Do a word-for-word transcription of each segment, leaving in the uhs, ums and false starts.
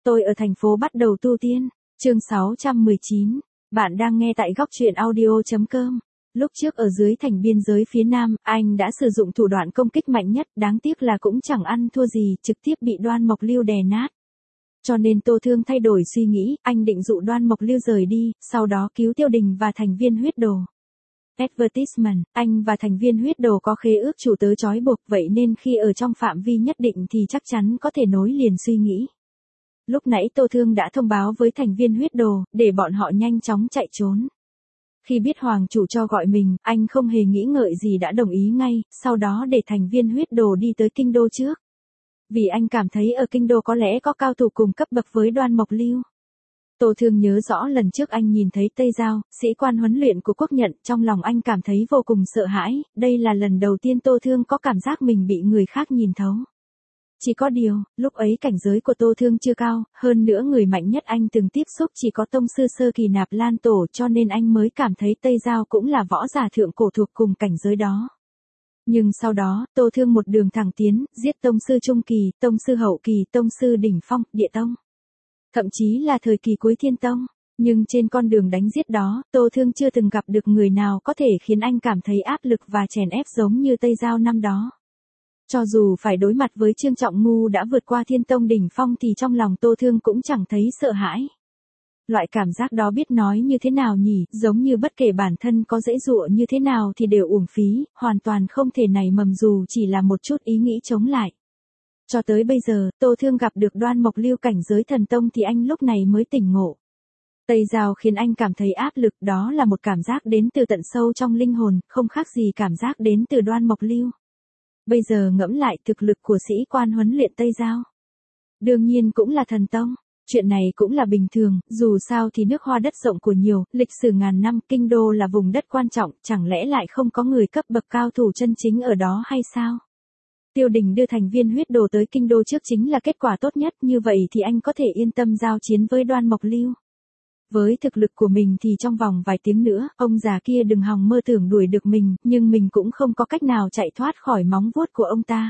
Tôi ở thành phố bắt đầu tu tiên. Chương sáu trăm mười chín. Bạn đang nghe tại góc truyện audio chấm com. Lúc trước ở dưới thành biên giới phía Nam, anh đã sử dụng thủ đoạn công kích mạnh nhất, đáng tiếc là cũng chẳng ăn thua gì, trực tiếp bị Đoan Mộc Lưu đè nát. Cho nên Tô Thương thay đổi suy nghĩ, anh định dụ Đoan Mộc Lưu rời đi, sau đó cứu Tiêu Đình và thành viên huyết đồ. Advertisement, anh và thành viên huyết đồ có khế ước chủ tớ trói buộc, vậy nên khi ở trong phạm vi nhất định thì chắc chắn có thể nối liền suy nghĩ. Lúc nãy Tô Thương đã thông báo với thành viên huyết đồ, để bọn họ nhanh chóng chạy trốn. Khi biết hoàng chủ cho gọi mình, anh không hề nghĩ ngợi gì đã đồng ý ngay, sau đó để thành viên huyết đồ đi tới kinh đô trước. Vì anh cảm thấy ở kinh đô có lẽ có cao thủ cùng cấp bậc với Đoan Mộc Lưu. Tô Thương nhớ rõ lần trước anh nhìn thấy Tây Giao, sĩ quan huấn luyện của quốc nhận, trong lòng anh cảm thấy vô cùng sợ hãi, đây là lần đầu tiên Tô Thương có cảm giác mình bị người khác nhìn thấu. Chỉ có điều, lúc ấy cảnh giới của Tô Thương chưa cao, hơn nữa người mạnh nhất anh từng tiếp xúc chỉ có tông sư sơ kỳ Nạp Lan Tổ, cho nên anh mới cảm thấy Tây Giao cũng là võ giả thượng cổ thuộc cùng cảnh giới đó. Nhưng sau đó, Tô Thương một đường thẳng tiến, giết tông sư trung kỳ, tông sư hậu kỳ, tông sư đỉnh phong, địa tông. Thậm chí là thời kỳ cuối thiên tông. Nhưng trên con đường đánh giết đó, Tô Thương chưa từng gặp được người nào có thể khiến anh cảm thấy áp lực và chèn ép giống như Tây Giao năm đó. Cho dù phải đối mặt với Trương Trọng Ngu đã vượt qua thiên tông đỉnh phong thì trong lòng Tô Thương cũng chẳng thấy sợ hãi. Loại cảm giác đó biết nói như thế nào nhỉ, giống như bất kể bản thân có dễ dụa như thế nào thì đều uổng phí, hoàn toàn không thể nảy mầm dù chỉ là một chút ý nghĩ chống lại. Cho tới bây giờ, Tô Thương gặp được Đoan Mộc Lưu cảnh giới thần tông thì anh lúc này mới tỉnh ngộ. Tây Giao khiến anh cảm thấy áp lực, đó là một cảm giác đến từ tận sâu trong linh hồn, không khác gì cảm giác đến từ Đoan Mộc Lưu. Bây giờ ngẫm lại thực lực của sĩ quan huấn luyện Tây Giao. Đương nhiên cũng là thần tông. Chuyện này cũng là bình thường, dù sao thì nước hoa đất rộng của nhiều, lịch sử ngàn năm, kinh đô là vùng đất quan trọng, chẳng lẽ lại không có người cấp bậc cao thủ chân chính ở đó hay sao? Tiêu Đình đưa thành viên huyết đồ tới kinh đô trước chính là kết quả tốt nhất, như vậy thì anh có thể yên tâm giao chiến với Đoan Mộc Lưu. Với thực lực của mình thì trong vòng vài tiếng nữa, ông già kia đừng hòng mơ tưởng đuổi được mình, nhưng mình cũng không có cách nào chạy thoát khỏi móng vuốt của ông ta.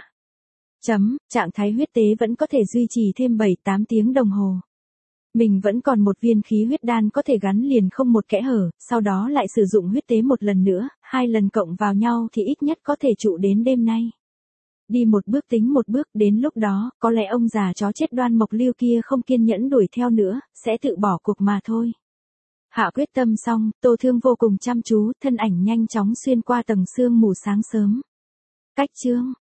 Chấm, trạng thái huyết tế vẫn có thể duy trì thêm bảy tám tiếng đồng hồ. Mình vẫn còn một viên khí huyết đan có thể gắn liền không một kẽ hở, sau đó lại sử dụng huyết tế một lần nữa, hai lần cộng vào nhau thì ít nhất có thể trụ đến đêm nay. Đi một bước tính một bước, đến lúc đó, có lẽ ông già chó chết Đoan Mộc Lưu kia không kiên nhẫn đuổi theo nữa, sẽ tự bỏ cuộc mà thôi. Hạ quyết tâm xong, Tô Thương vô cùng chăm chú, thân ảnh nhanh chóng xuyên qua tầng sương mù sáng sớm. Cách chương,